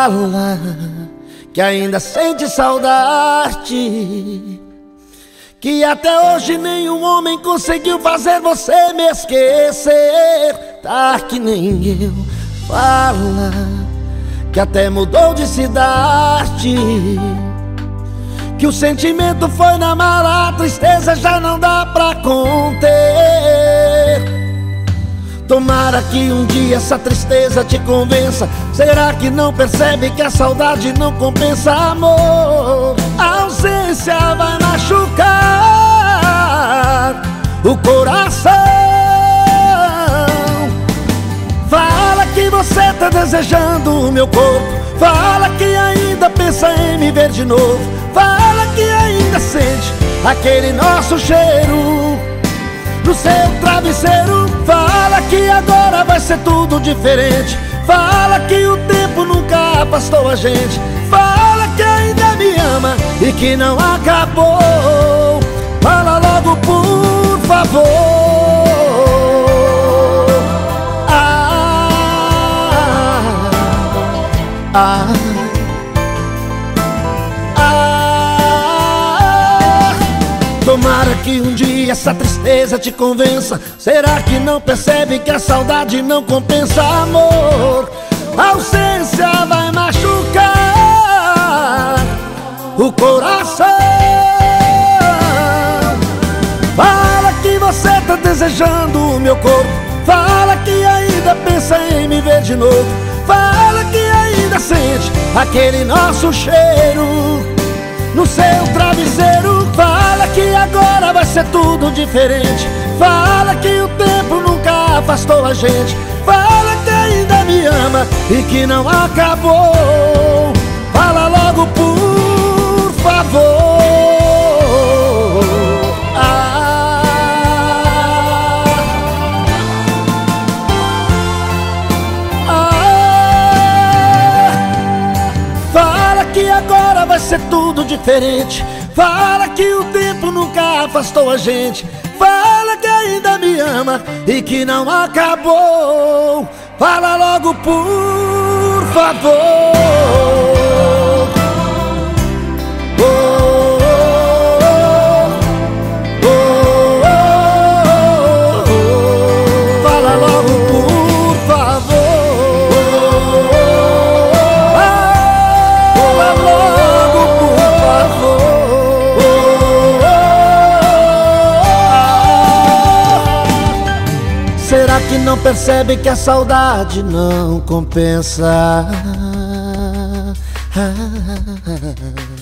Fala que ainda sente saudade, que até hoje nenhum homem conseguiu fazer você me esquecer. Tá que nem eu. Fala que até mudou de cidade, que o sentimento foi na mala, a tristeza já não dá pra conter. Tomara que um dia essa tristeza te convença. Será que não percebe que a saudade não compensa, amor? A ausência vai machucar o coração. Fala que você tá desejando o meu corpo. Fala que ainda pensa em me ver de novo. Fala que ainda sente aquele nosso cheiro no seu travesseiro. Fala que agora vai ser tudo diferente. Fala que o tempo nunca afastou a gente. Fala que ainda me ama e que não acabou. Fala logo, por favor. Tomara que um dia essa tristeza te convença. Será que não percebe que a saudade não compensa, amor? A ausência vai machucar o coração. Fala que você tá desejando o meu corpo. Fala que ainda pensa em me ver de novo. Fala que ainda sente aquele nosso cheiro no seu travesseiro. Fala que agora vai ser tudo diferente. Fala que o tempo nunca afastou a gente. Fala que ainda me ama e que não acabou. Fala logo, por favor. Fala que agora vai ser tudo diferente. Fala que o tempo nunca afastou a gente. Fala que ainda me ama e que não acabou. Fala logo, por favor. Fala logo, por favor. Fala logo, por favor. Será que não percebe que a saudade não compensa?